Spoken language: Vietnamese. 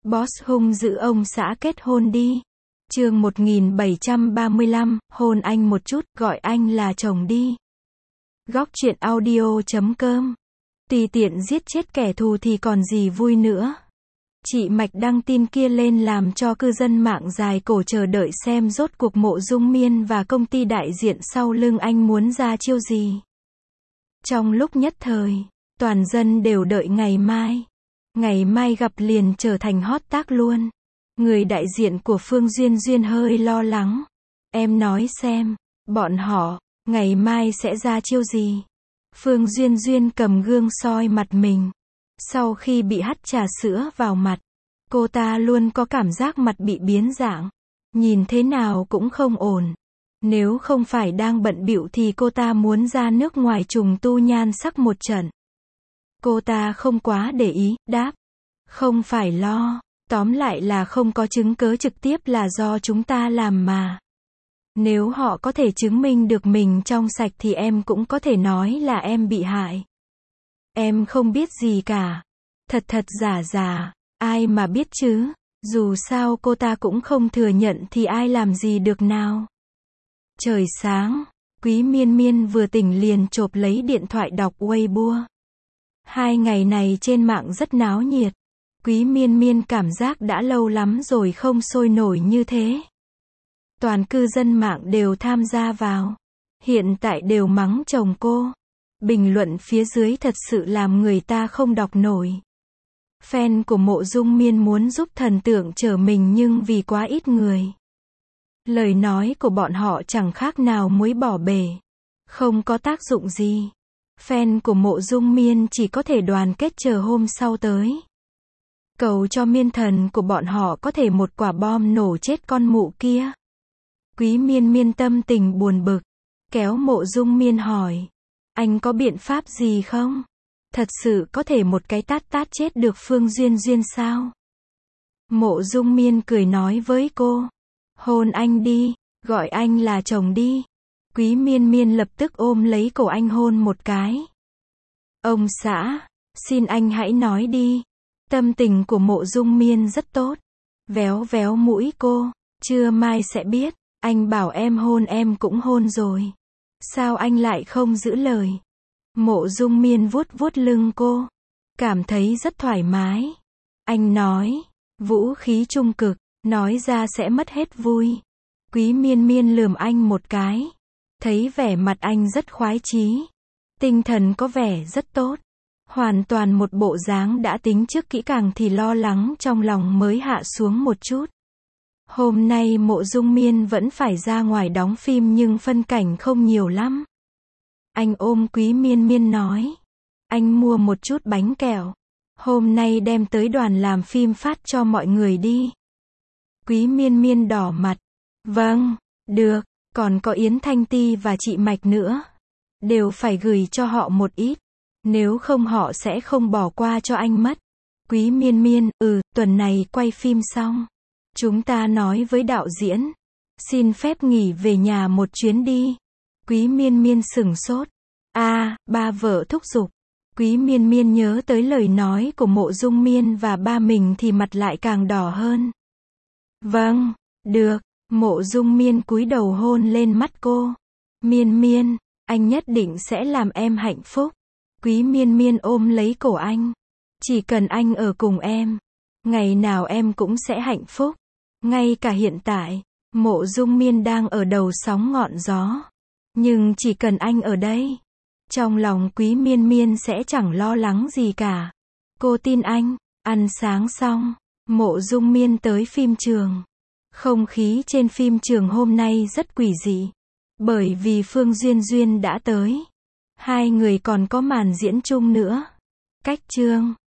Boss hung dữ ông xã kết hôn đi. Chương 1735, hôn anh một chút, gọi anh là chồng đi. Góc truyện audio.com. Tùy tiện giết chết kẻ thù thì còn gì vui nữa. Chị Mạch đăng tin kia lên làm cho cư dân mạng dài cổ chờ đợi xem rốt cuộc Mộ Dung Miên và công ty đại diện sau lưng anh muốn ra chiêu gì. Trong lúc nhất thời, toàn dân đều đợi ngày mai. Ngày mai gặp liền trở thành hot tác luôn. Người đại diện của Phương Duyên Duyên hơi lo lắng. Em nói xem, bọn họ, ngày mai sẽ ra chiêu gì? Phương Duyên Duyên cầm gương soi mặt mình. Sau khi bị hắt trà sữa vào mặt, cô ta luôn có cảm giác mặt bị biến dạng. Nhìn thế nào cũng không ổn. Nếu không phải đang bận bịu thì cô ta muốn ra nước ngoài trùng tu nhan sắc một trận. Cô ta không quá để ý, đáp. Không phải lo, tóm lại là không có chứng cớ trực tiếp là do chúng ta làm mà. Nếu họ có thể chứng minh được mình trong sạch thì em cũng có thể nói là em bị hại. Em không biết gì cả. Thật giả, ai mà biết chứ, dù sao cô ta cũng không thừa nhận thì ai làm gì được nào. Trời sáng, Quý Miên Miên vừa tỉnh liền chộp lấy điện thoại đọc Weibo. 2 ngày này trên mạng rất náo nhiệt. Quý Miên Miên cảm giác đã lâu lắm rồi không sôi nổi như thế. Toàn cư dân mạng đều tham gia vào. Hiện tại đều mắng chồng cô. Bình luận phía dưới thật sự làm người ta không đọc nổi. Fan của Mộ Dung Miên muốn giúp thần tượng trở mình nhưng vì quá ít người. Lời nói của bọn họ chẳng khác nào muối bỏ bể. Không có tác dụng gì. Fan của Mộ Dung Miên chỉ có thể đoàn kết chờ hôm sau tới. Cầu cho miên thần của bọn họ có thể một quả bom nổ chết con mụ kia. Quý Miên Miên tâm tình buồn bực. Kéo Mộ Dung Miên hỏi. Anh có biện pháp gì không? Thật sự có thể một cái tát chết được Phương Duyên Duyên sao? Mộ Dung Miên cười nói với cô. Hôn anh đi, gọi anh là chồng đi. Quý Miên Miên lập tức ôm lấy cổ anh hôn một cái. Ông xã, xin anh hãy nói đi. Tâm tình của Mộ Dung Miên rất tốt. Véo véo mũi cô. Trưa mai sẽ biết. Anh bảo em hôn em cũng hôn rồi. Sao anh lại không giữ lời? Mộ Dung Miên vuốt vuốt lưng cô. Cảm thấy rất thoải mái. Anh nói. Vũ khí trung cực. Nói ra sẽ mất hết vui. Quý Miên Miên lườm anh một cái. Thấy vẻ mặt anh rất khoái chí. Tinh thần có vẻ rất tốt. Hoàn toàn một bộ dáng đã tính trước kỹ càng thì lo lắng trong lòng mới hạ xuống một chút. Hôm nay Mộ Dung Miên vẫn phải ra ngoài đóng phim nhưng phân cảnh không nhiều lắm. Anh ôm Quý Miên Miên nói. Anh mua một chút bánh kẹo. Hôm nay đem tới đoàn làm phim phát cho mọi người đi. Quý Miên Miên đỏ mặt. Vâng, được, còn có Yến Thanh Ti và chị Mạch nữa. Đều phải gửi cho họ một ít. Nếu không họ sẽ không bỏ qua cho anh mất. Quý Miên Miên, tuần này quay phim xong. Chúng ta nói với đạo diễn. Xin phép nghỉ về nhà một chuyến đi. Quý Miên Miên sửng sốt. Ba vợ thúc giục. Quý Miên Miên nhớ tới lời nói của Mộ Dung Miên và ba mình thì mặt lại càng đỏ hơn. Vâng, được. Mộ Dung Miên cúi đầu hôn lên mắt cô. Miên Miên, anh nhất định sẽ làm em hạnh phúc. Quý Miên Miên ôm lấy cổ anh. Chỉ cần anh ở cùng em, ngày nào em cũng sẽ hạnh phúc. Ngay cả hiện tại, Mộ Dung Miên đang ở đầu sóng ngọn gió. Nhưng chỉ cần anh ở đây, trong lòng Quý Miên Miên sẽ chẳng lo lắng gì cả. Cô tin anh. Ăn sáng xong, Mộ Dung Miên tới phim trường. Không khí trên phim trường hôm nay rất quỷ dị. Bởi vì Phương Duyên Duyên đã tới. 2 người còn có màn diễn chung nữa. Cách chương